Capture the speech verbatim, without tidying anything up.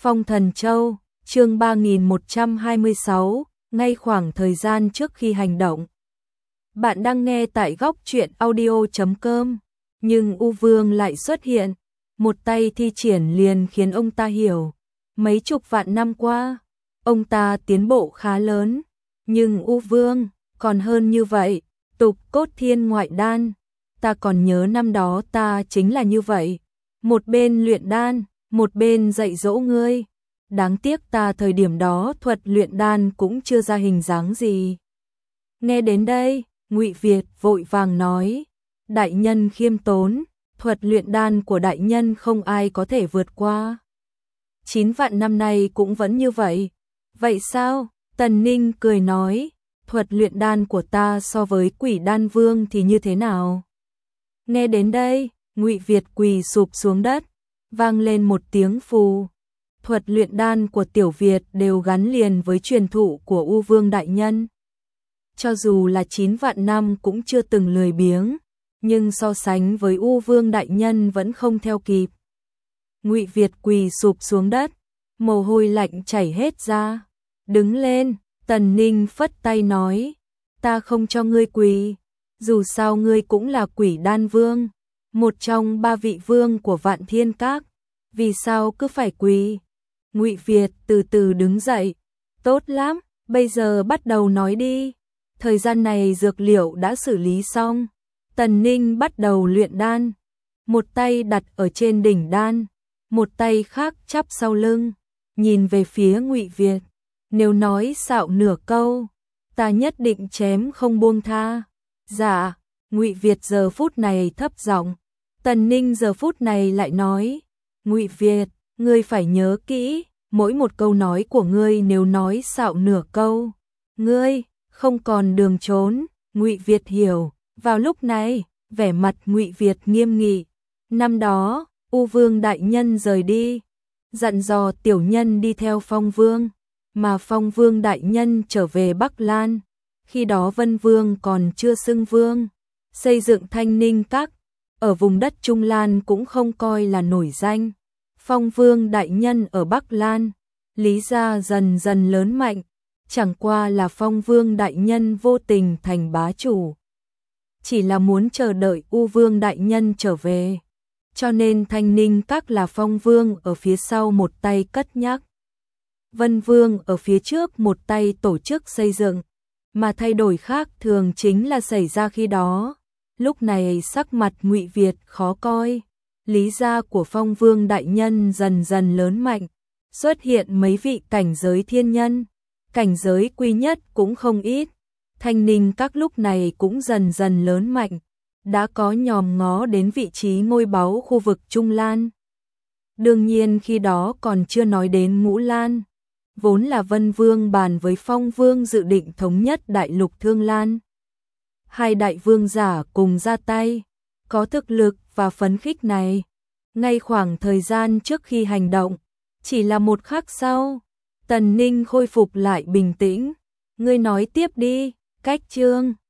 Phong Thần Châu, chương ba nghìn một trăm hai mươi sáu, ngay khoảng thời gian trước khi hành động. Bạn đang nghe tại góc truyện audio chấm com, nhưng U Vương lại xuất hiện, một tay thi triển liền khiến ông ta hiểu. Mấy chục vạn năm qua, ông ta tiến bộ khá lớn, nhưng U Vương còn hơn như vậy, tục cốt thiên ngoại đan. Ta còn nhớ năm đó ta chính là như vậy, một bên luyện đan, một bên dạy dỗ ngươi. Đáng tiếc ta thời điểm đó thuật luyện đan cũng chưa ra hình dáng gì. Nghe đến đây, Ngụy Việt vội vàng nói, đại nhân khiêm tốn, thuật luyện đan của đại nhân không ai có thể vượt qua. Chín vạn năm nay cũng vẫn như vậy. Vậy sao? Tần Ninh cười nói, thuật luyện đan của ta so với Quỷ Đan Vương thì như thế nào? Nghe đến đây, Ngụy Việt quỳ sụp xuống đất, vang lên một tiếng phù. Thuật luyện đan của Tiểu Việt đều gắn liền với truyền thụ của U Vương đại nhân. Cho dù là chín vạn năm cũng chưa từng lười biếng, nhưng so sánh với U Vương đại nhân vẫn không theo kịp. Ngụy Việt quỳ sụp xuống đất, mồ hôi lạnh chảy hết ra. Đứng lên, Tần Ninh phất tay nói, ta không cho ngươi quỳ, dù sao ngươi cũng là Quỷ Đan Vương, một trong ba vị vương của Vạn Thiên Các, vì sao cứ phải quỳ? Ngụy Việt từ từ đứng dậy, tốt lắm, bây giờ bắt đầu nói đi. Thời gian này dược liệu đã xử lý xong, Tần Ninh bắt đầu luyện đan, một tay đặt ở trên đỉnh đan, một tay khác chắp sau lưng, nhìn về phía Ngụy Việt, nếu nói xạo nửa câu, ta nhất định chém không buông tha. Dạ. Ngụy Việt giờ phút này thấp giọng. Tần Ninh giờ phút này lại nói, Ngụy Việt, ngươi phải nhớ kỹ, mỗi một câu nói của ngươi nếu nói xạo nửa câu, ngươi không còn đường trốn. Ngụy Việt hiểu. Vào lúc này, vẻ mặt Ngụy Việt nghiêm nghị. Năm đó, U Vương đại nhân rời đi, dặn dò tiểu nhân đi theo Phong Vương, mà Phong Vương đại nhân trở về Bắc Lan. Khi đó Vân Vương còn chưa xưng vương, xây dựng Thanh Ninh Các, ở vùng đất Trung Lan cũng không coi là nổi danh. Phong Vương đại nhân ở Bắc Lan, lý gia dần dần lớn mạnh, chẳng qua là Phong Vương đại nhân vô tình thành bá chủ. Chỉ là muốn chờ đợi U Vương đại nhân trở về, cho nên Thanh Ninh Các là Phong Vương ở phía sau một tay cất nhắc, Vân Vương ở phía trước một tay tổ chức xây dựng. Mà thay đổi khác thường chính là xảy ra khi đó. Lúc này sắc mặt Ngụy Việt khó coi, lý gia của Phong Vương đại nhân dần dần lớn mạnh, xuất hiện mấy vị cảnh giới thiên nhân, cảnh giới quy nhất cũng không ít. Thanh Ninh Các lúc này cũng dần dần lớn mạnh, đã có nhòm ngó đến vị trí ngôi báu khu vực Trung Lan. Đương nhiên khi đó còn chưa nói đến Ngũ Lan. Vốn là Vân Vương bàn với Phong Vương dự định thống nhất đại lục Thương Lan. Hai đại vương giả cùng ra tay, có thực lực và phấn khích này. Ngay khoảng thời gian trước khi hành động, chỉ là một khắc sau, Tần Ninh khôi phục lại bình tĩnh. Ngươi nói tiếp đi, cách chương.